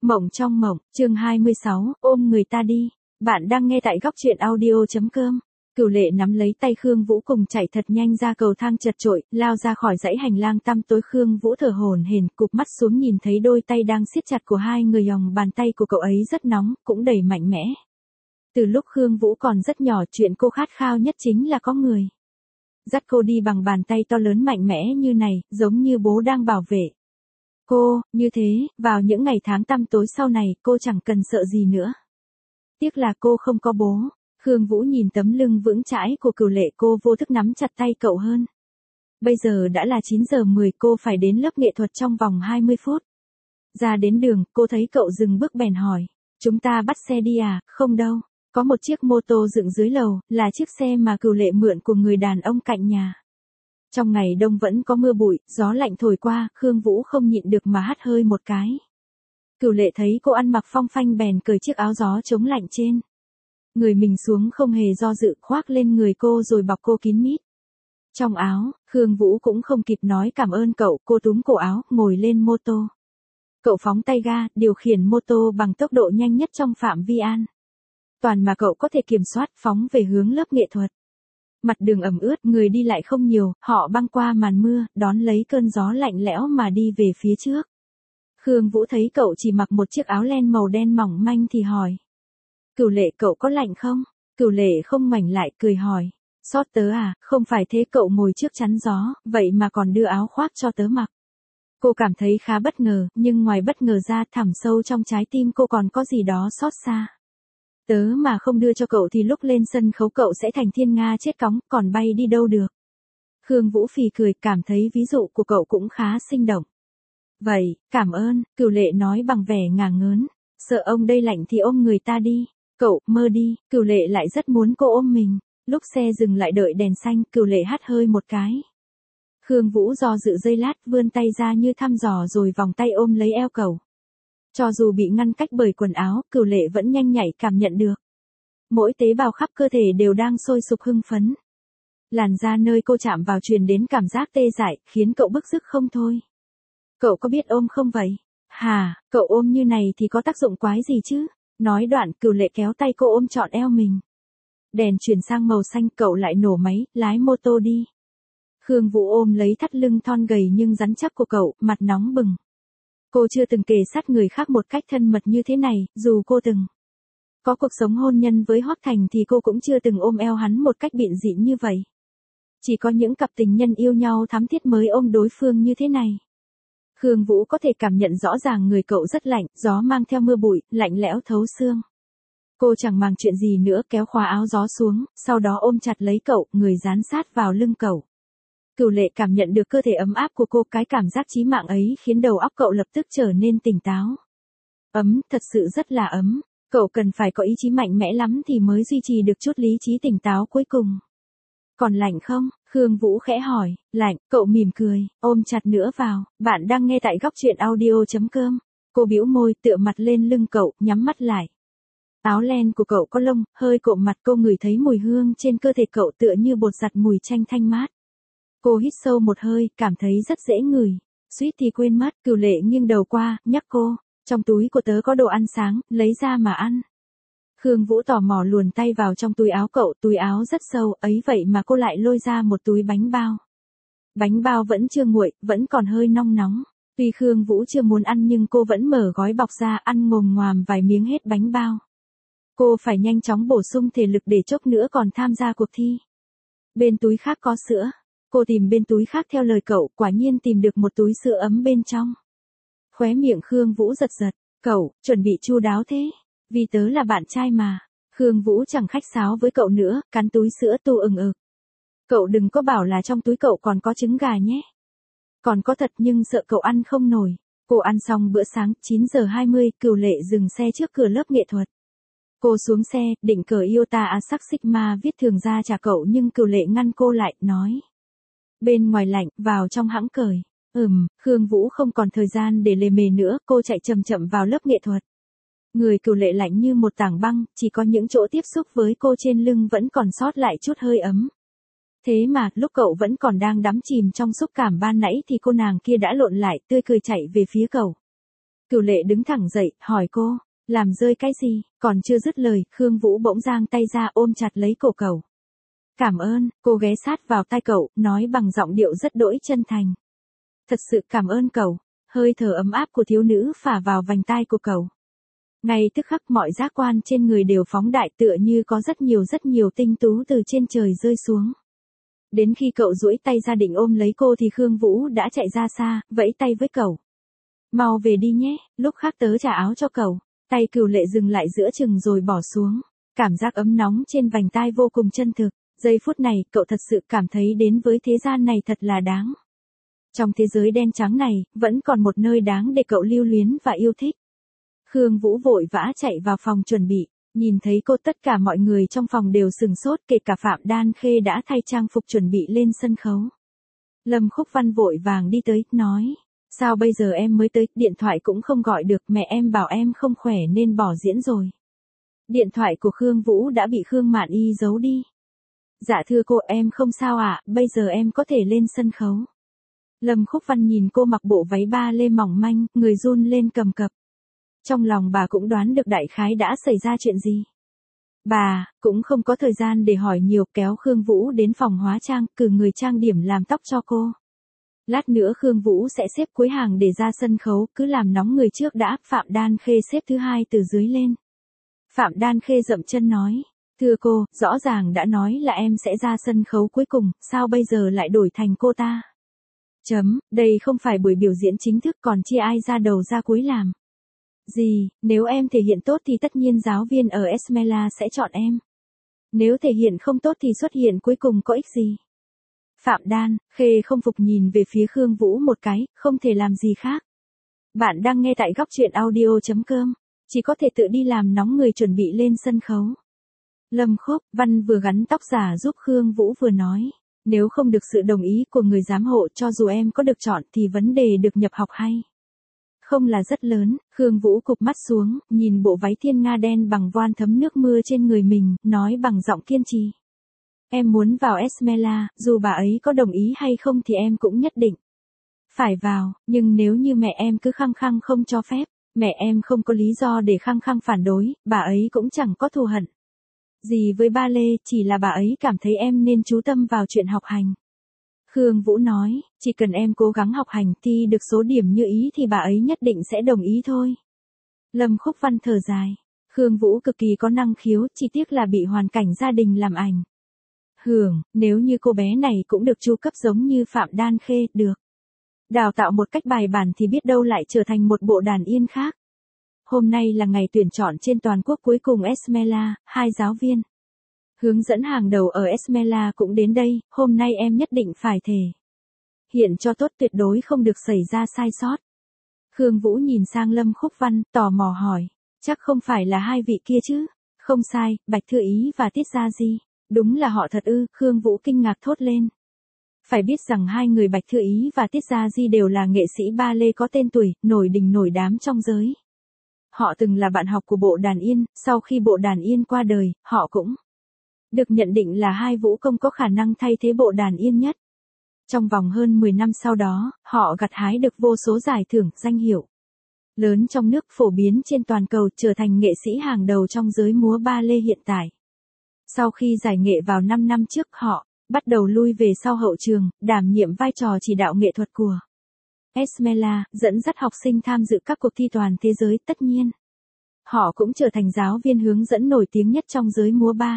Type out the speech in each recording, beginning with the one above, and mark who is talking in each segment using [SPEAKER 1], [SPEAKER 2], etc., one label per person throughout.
[SPEAKER 1] Mộng trong mộng, chương 26, ôm người ta đi. Bạn đang nghe tại góc truyện audio.com. Cửu Lệ nắm lấy tay Khương Vũ cùng chạy thật nhanh ra cầu thang chật chội, lao ra khỏi dãy hành lang tăm tối. Khương Vũ thở hổn hển, cụp mắt xuống nhìn thấy đôi tay đang siết chặt của hai người, lòng bàn tay của cậu ấy rất nóng, cũng đầy mạnh mẽ. Từ lúc Khương Vũ còn rất nhỏ, chuyện cô khát khao nhất chính là có người dắt cô đi bằng bàn tay to lớn mạnh mẽ như này, giống như bố đang bảo vệ cô. Như thế, vào những ngày tháng tăm tối sau này, cô chẳng cần sợ gì nữa. Tiếc là cô không có bố. Khương Vũ nhìn tấm lưng vững chãi của Cửu Lệ, cô vô thức nắm chặt tay cậu hơn. Bây giờ đã là 9 giờ 10, cô phải đến lớp nghệ thuật trong vòng 20 phút. Ra đến đường, cô thấy cậu dừng bước bèn hỏi. Chúng ta bắt xe đi à? Không đâu. Có một chiếc mô tô dựng dưới lầu, là chiếc xe mà Cửu Lệ mượn của người đàn ông cạnh nhà. Trong ngày đông vẫn có mưa bụi, gió lạnh thổi qua, Khương Vũ không nhịn được mà hắt hơi một cái. Cửu Lệ thấy cô ăn mặc phong phanh bèn cởi chiếc áo gió chống lạnh trên người mình xuống, không hề do dự khoác lên người cô rồi bọc cô kín mít. Trong áo, Khương Vũ cũng không kịp nói cảm ơn cậu, cô túm cổ áo, ngồi lên mô tô. Cậu phóng tay ga, điều khiển mô tô bằng tốc độ nhanh nhất trong phạm vi an toàn mà cậu có thể kiểm soát, phóng về hướng lớp nghệ thuật. Mặt đường ẩm ướt, người đi lại không nhiều, họ băng qua màn mưa, đón lấy cơn gió lạnh lẽo mà đi về phía trước. Khương Vũ thấy cậu chỉ mặc một chiếc áo len màu đen mỏng manh thì hỏi. Cửu Lệ, cậu có lạnh không? Cửu Lệ không ngoảnh lại, cười hỏi. Xót tớ à? Không phải thế. Cậu ngồi trước chắn gió, vậy mà còn đưa áo khoác cho tớ mặc. Cô cảm thấy khá bất ngờ, nhưng ngoài bất ngờ ra, thẳm sâu trong trái tim cô còn có gì đó xót xa. Tớ mà không đưa cho cậu thì lúc lên sân khấu cậu sẽ thành thiên nga chết cóng, còn bay đi đâu được. Khương Vũ phì cười, cảm thấy ví dụ của cậu cũng khá sinh động. Vậy, cảm ơn, Cửu Lệ nói bằng vẻ ngả ngớn. Sợ ông đây lạnh thì ôm người ta đi. Cậu, mơ đi. Cửu Lệ lại rất muốn cô ôm mình. Lúc xe dừng lại đợi đèn xanh, Cửu Lệ hắt hơi một cái. Khương Vũ do dự giây lát, vươn tay ra như thăm dò rồi vòng tay ôm lấy eo cậu. Cho dù bị ngăn cách bởi quần áo, Cửu Lệ vẫn nhanh nhạy cảm nhận được. Mỗi tế bào khắp cơ thể đều đang sôi sục hưng phấn. Làn da nơi cô chạm vào truyền đến cảm giác tê dại, khiến cậu bức rứt không thôi. Cậu có biết ôm không vậy? Hà, cậu ôm như này thì có tác dụng quái gì chứ? Nói đoạn, Cửu Lệ kéo tay cô ôm trọn eo mình. Đèn chuyển sang màu xanh, cậu lại nổ máy, lái mô tô đi. Khương Vũ ôm lấy thắt lưng thon gầy nhưng rắn chắc của cậu, mặt nóng bừng. Cô chưa từng kề sát người khác một cách thân mật như thế này, dù cô từng có cuộc sống hôn nhân với Hoắc Thành thì cô cũng chưa từng ôm eo hắn một cách bịn rịn như vậy. Chỉ có những cặp tình nhân yêu nhau thắm thiết mới ôm đối phương như thế này. Khương Vũ có thể cảm nhận rõ ràng người cậu rất lạnh, gió mang theo mưa bụi, lạnh lẽo thấu xương. Cô chẳng màng chuyện gì nữa, kéo khóa áo gió xuống, sau đó ôm chặt lấy cậu, người dán sát vào lưng cậu. Cửu Lệ cảm nhận được cơ thể ấm áp của cô, cái cảm giác chí mạng ấy khiến đầu óc cậu lập tức trở nên tỉnh táo. Ấm, thật sự rất là ấm. Cậu cần phải có ý chí mạnh mẽ lắm thì mới duy trì được chút lý trí tỉnh táo cuối cùng. Còn lạnh không? Khương Vũ khẽ hỏi. Lạnh, cậu mỉm cười, ôm chặt nữa vào. Bạn đang nghe tại góc truyện audio.com. Cô bĩu môi, tựa mặt lên lưng cậu, nhắm mắt lại. Áo len của cậu có lông, hơi cộm mặt, cô ngửi thấy mùi hương trên cơ thể cậu tựa như bột giặt mùi chanh thanh mát. Cô hít sâu một hơi, cảm thấy rất dễ ngửi. Suýt thì quên mất, Cửu Lệ nghiêng đầu qua, nhắc cô. Trong túi của tớ có đồ ăn sáng, lấy ra mà ăn. Khương Vũ tò mò luồn tay vào trong túi áo cậu, túi áo rất sâu, ấy vậy mà cô lại lôi ra một túi bánh bao. Bánh bao vẫn chưa nguội, vẫn còn hơi nong nóng. Tuy Khương Vũ chưa muốn ăn nhưng cô vẫn mở gói bọc ra, ăn ngồm ngoàm vài miếng hết bánh bao. Cô phải nhanh chóng bổ sung thể lực để chốc nữa còn tham gia cuộc thi. Bên túi khác có sữa. Cô tìm bên túi khác theo lời cậu, quả nhiên tìm được một túi sữa ấm bên trong. Khóe miệng Khương Vũ giật giật. Cậu, chuẩn bị chu đáo thế. Vì tớ là bạn trai mà. Khương Vũ chẳng khách sáo với cậu nữa, cắn túi sữa tu ừng ực. Cậu đừng có bảo là trong túi cậu còn có trứng gà nhé. Còn có thật nhưng sợ cậu ăn không nổi. Cô ăn xong bữa sáng, 9 giờ 20, Cửu Lệ dừng xe trước cửa lớp nghệ thuật. Cô xuống xe, định cờ Iota Asac Sigma viết thường ra trả cậu nhưng Cửu Lệ ngăn cô lại, nói. Bên ngoài lạnh, vào trong hãng cởi. Khương Vũ không còn thời gian để lề mề nữa, cô chạy chậm chậm vào lớp nghệ thuật. Người Cửu Lệ lạnh như một tảng băng, chỉ có những chỗ tiếp xúc với cô trên lưng vẫn còn sót lại chút hơi ấm. Thế mà, lúc cậu vẫn còn đang đắm chìm trong xúc cảm ban nãy thì cô nàng kia đã lộn lại, tươi cười chạy về phía cậu. Cửu Lệ đứng thẳng dậy, hỏi cô, làm rơi cái gì, còn chưa dứt lời, Khương Vũ bỗng giang tay ra ôm chặt lấy cổ cậu. Cảm ơn, cô ghé sát vào tai cậu, nói bằng giọng điệu rất đỗi chân thành. Thật sự cảm ơn cậu, hơi thở ấm áp của thiếu nữ phả vào vành tai của cậu. Ngay tức khắc mọi giác quan trên người đều phóng đại tựa như có rất nhiều tinh tú từ trên trời rơi xuống. Đến khi cậu duỗi tay ra định ôm lấy cô thì Khương Vũ đã chạy ra xa, vẫy tay với cậu. Mau về đi nhé, lúc khác tớ trả áo cho cậu. Tay Cửu Lệ dừng lại giữa chừng rồi bỏ xuống. Cảm giác ấm nóng trên vành tai vô cùng chân thực. Giây phút này, cậu thật sự cảm thấy đến với thế gian này thật là đáng. Trong thế giới đen trắng này, vẫn còn một nơi đáng để cậu lưu luyến và yêu thích. Khương Vũ vội vã chạy vào phòng chuẩn bị. Nhìn thấy cô tất cả mọi người trong phòng đều sừng sốt, kể cả Phạm Đan Khê đã thay trang phục chuẩn bị lên sân khấu. Lâm Khúc Văn vội vàng đi tới, nói. Sao bây giờ em mới tới, điện thoại cũng không gọi được, mẹ em bảo em không khỏe nên bỏ diễn rồi. Điện thoại của Khương Vũ đã bị Khương Mạn Y giấu đi. Dạ thưa cô, em không sao ạ, bây giờ em có thể lên sân khấu. Lâm Khúc Văn nhìn cô mặc bộ váy ba lê mỏng manh, người run lên cầm cập. Trong lòng bà cũng đoán được đại khái đã xảy ra chuyện gì. Bà cũng không có thời gian để hỏi nhiều, kéo Khương Vũ đến phòng hóa trang, cử người trang điểm làm tóc cho cô. Lát nữa Khương Vũ sẽ xếp cuối hàng để ra sân khấu, cứ làm nóng người trước đã. Phạm Đan Khê xếp thứ hai từ dưới lên. Phạm Đan Khê dậm chân nói, thưa cô, rõ ràng đã nói là em sẽ ra sân khấu cuối cùng, sao bây giờ lại đổi thành cô ta? Đây không phải buổi biểu diễn chính thức, còn chia ai ra đầu ra cuối làm. Gì, nếu em thể hiện tốt thì tất nhiên giáo viên ở Esmela sẽ chọn em. Nếu thể hiện không tốt thì xuất hiện cuối cùng có ích gì? Phạm Đan Khê không phục nhìn về phía Khương Vũ một cái, không thể làm gì khác. Bạn đang nghe tại góc truyện audio.com, chỉ có thể tự đi làm nóng người chuẩn bị lên sân khấu. Lâm Khúc Văn vừa gắn tóc giả giúp Khương Vũ vừa nói, nếu không được sự đồng ý của người giám hộ, cho dù em có được chọn thì vấn đề được nhập học hay không là rất lớn. Khương Vũ cụp mắt xuống, nhìn bộ váy thiên nga đen bằng voan thấm nước mưa trên người mình, nói bằng giọng kiên trì. Em muốn vào Esmela, dù bà ấy có đồng ý hay không thì em cũng nhất định phải vào, nhưng nếu như mẹ em cứ khăng khăng không cho phép, mẹ em không có lý do để khăng khăng phản đối, bà ấy cũng chẳng có thù hận gì với ba Lê, chỉ là bà ấy cảm thấy em nên chú tâm vào chuyện học hành. Khương Vũ nói, chỉ cần em cố gắng học hành thi được số điểm như ý thì bà ấy nhất định sẽ đồng ý thôi. Lâm Khúc Văn thở dài, Khương Vũ cực kỳ có năng khiếu, chỉ tiếc là bị hoàn cảnh gia đình làm ảnh hưởng, nếu như cô bé này cũng được chu cấp giống như Phạm Đan Khê, được đào tạo một cách bài bản thì biết đâu lại trở thành một bộ đàn yên khác. Hôm nay là ngày tuyển chọn trên toàn quốc cuối cùng Esmela, 2 giáo viên hướng dẫn hàng đầu ở Esmela cũng đến đây, hôm nay em nhất định phải thể hiện cho tốt, tuyệt đối không được xảy ra sai sót. Khương Vũ nhìn sang Lâm Khúc Văn, tò mò hỏi, chắc không phải là 2 vị kia chứ? Không sai, Bạch Thư Ý và Tiết Gia Di. Đúng là họ thật ư? Khương Vũ kinh ngạc thốt lên. Phải biết rằng 2 người Bạch Thư Ý và Tiết Gia Di đều là nghệ sĩ ba lê có tên tuổi, nổi đình nổi đám trong giới. Họ từng là bạn học của bộ đàn yên, sau khi bộ đàn yên qua đời, họ cũng được nhận định là 2 vũ công có khả năng thay thế bộ đàn yên nhất. Trong vòng hơn 10 năm sau đó, họ gặt hái được vô số giải thưởng, danh hiệu lớn trong nước, phổ biến trên toàn cầu, trở thành nghệ sĩ hàng đầu trong giới múa ba lê hiện tại. Sau khi giải nghệ vào 5 năm trước, họ bắt đầu lui về sau hậu trường, đảm nhiệm vai trò chỉ đạo nghệ thuật của Esmela, dẫn dắt học sinh tham dự các cuộc thi toàn thế giới. Tất nhiên, họ cũng trở thành giáo viên hướng dẫn nổi tiếng nhất trong giới múa ba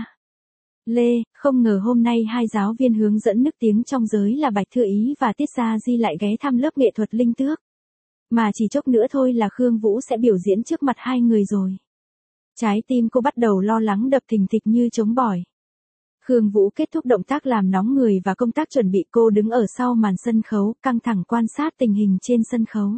[SPEAKER 1] lê. Không ngờ hôm nay 2 giáo viên hướng dẫn nức tiếng trong giới là Bạch Thư Ý và Tiết Gia Di lại ghé thăm lớp nghệ thuật Linh Tước. Mà chỉ chốc nữa thôi là Khương Vũ sẽ biểu diễn trước mặt 2 người rồi. Trái tim cô bắt đầu lo lắng đập thình thịch như trống bỏi. Khương Vũ kết thúc động tác làm nóng người và công tác chuẩn bị, cô đứng ở sau màn sân khấu, căng thẳng quan sát tình hình trên sân khấu.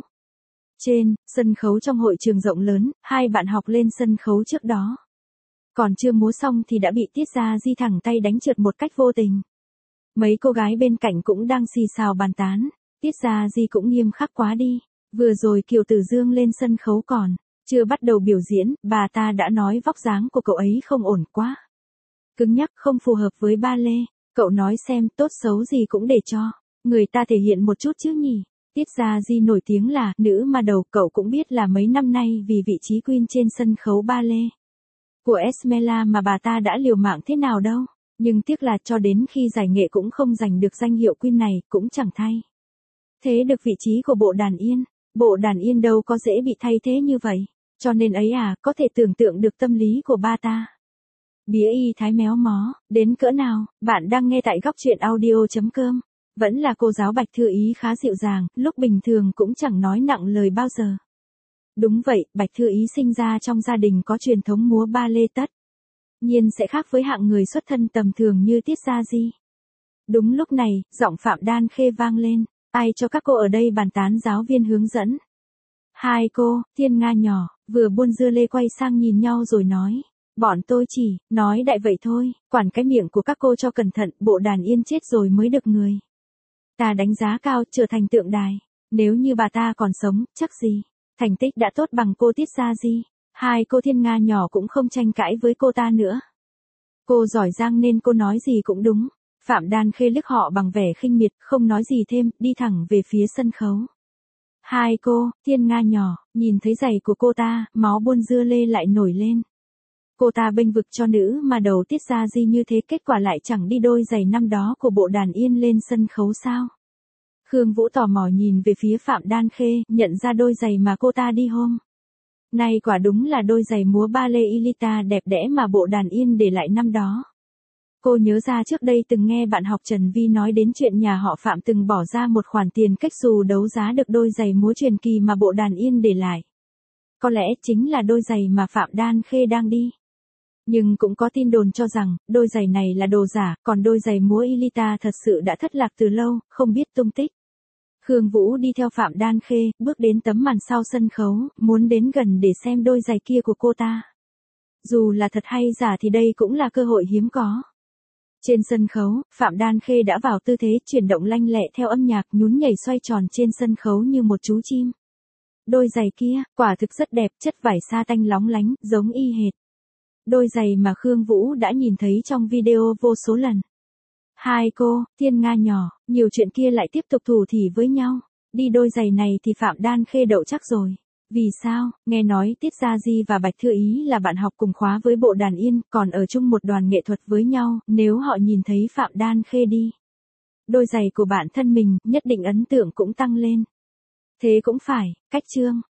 [SPEAKER 1] Trên sân khấu trong hội trường rộng lớn, 2 bạn học lên sân khấu trước đó. Còn chưa múa xong thì đã bị Tiết Gia Di thẳng tay đánh trượt một cách vô tình. Mấy cô gái bên cạnh cũng đang xì xào bàn tán. Tiết Gia Di cũng nghiêm khắc quá đi. Vừa rồi Kiều Tử Dương lên sân khấu còn chưa bắt đầu biểu diễn, bà ta đã nói vóc dáng của cậu ấy không ổn quá. Cứng nhắc, không phù hợp với ba lê. Cậu nói xem, tốt xấu gì cũng để cho người ta thể hiện một chút chứ nhỉ. Tiết Gia Di nổi tiếng là nữ ma đầu, cậu cũng biết là mấy năm nay vì vị trí queen trên sân khấu ballet của Esmela mà bà ta đã liều mạng thế nào đâu. Nhưng tiếc là cho đến khi giải nghệ cũng không giành được danh hiệu queen này, cũng chẳng thay thế được vị trí của bộ đàn yên. Bộ đàn yên đâu có dễ bị thay thế như vậy. Cho nên ấy à, có thể tưởng tượng được tâm lý của ba ta. Bía y thái méo mó, đến cỡ nào, bạn đang nghe tại góc chuyện audio.com. Vẫn là cô giáo Bạch Thư Ý khá dịu dàng, lúc bình thường cũng chẳng nói nặng lời bao giờ. Đúng vậy, Bạch Thư Ý sinh ra trong gia đình có truyền thống múa ballet tất nhiên sẽ khác với hạng người xuất thân tầm thường như Tiết Gia Di. Đúng lúc này, giọng Phạm Đan Khê vang lên, ai cho các cô ở đây bàn tán, giáo viên hướng dẫn. Hai cô, Thiên Nga nhỏ, vừa buôn dưa lê quay sang nhìn nhau rồi nói, bọn tôi chỉ nói đại vậy thôi, quản cái miệng của các cô cho cẩn thận, bộ đàn yên chết rồi mới được người ta đánh giá cao, trở thành tượng đài. Nếu như bà ta còn sống, chắc gì thành tích đã tốt bằng cô Tiết Gia Di. Hai cô Thiên Nga nhỏ cũng không tranh cãi với cô ta nữa. Cô giỏi giang nên cô nói gì cũng đúng. Phạm Đan Khê liếc họ bằng vẻ khinh miệt, không nói gì thêm, đi thẳng về phía sân khấu. Hai cô, Thiên Nga nhỏ, nhìn thấy giày của cô ta, máu buôn dưa lê lại nổi lên. Cô ta bênh vực cho nữ mà đầu Tiết Gia Di như thế, kết quả lại chẳng đi đôi giày năm đó của bộ đàn yên lên sân khấu sao? Khương Vũ tò mò nhìn về phía Phạm Đan Khê, nhận ra đôi giày mà cô ta đi hôm nay quả đúng là đôi giày múa ballet Ilita đẹp đẽ mà bộ đàn yên để lại năm đó. Cô nhớ ra trước đây từng nghe bạn học Trần Vi nói đến chuyện nhà họ Phạm từng bỏ ra một khoản tiền cách xù đấu giá được đôi giày múa truyền kỳ mà bộ đàn yên để lại. Có lẽ chính là đôi giày mà Phạm Đan Khê đang đi. Nhưng cũng có tin đồn cho rằng, đôi giày này là đồ giả, còn đôi giày múa Ilita thật sự đã thất lạc từ lâu, không biết tung tích. Khương Vũ đi theo Phạm Đan Khê, bước đến tấm màn sau sân khấu, muốn đến gần để xem đôi giày kia của cô ta. Dù là thật hay giả thì đây cũng là cơ hội hiếm có. Trên sân khấu, Phạm Đan Khê đã vào tư thế chuyển động lanh lẹ theo âm nhạc, nhún nhảy xoay tròn trên sân khấu như một chú chim. Đôi giày kia, quả thực rất đẹp, chất vải sa tanh lóng lánh, giống y hệt đôi giày mà Khương Vũ đã nhìn thấy trong video vô số lần. Hai cô, Thiên Nga nhỏ, nhiều chuyện kia lại tiếp tục thủ thỉ với nhau. Đi đôi giày này thì Phạm Đan Khê đậu chắc rồi. Vì sao? Nghe nói Tiết Gia Di và Bạch Thư Ý là bạn học cùng khóa với bộ đàn yên, còn ở chung một đoàn nghệ thuật với nhau, nếu họ nhìn thấy Phạm Đan Khê đi đôi giày của bạn thân mình, nhất định ấn tượng cũng tăng lên. Thế cũng phải, cách chương.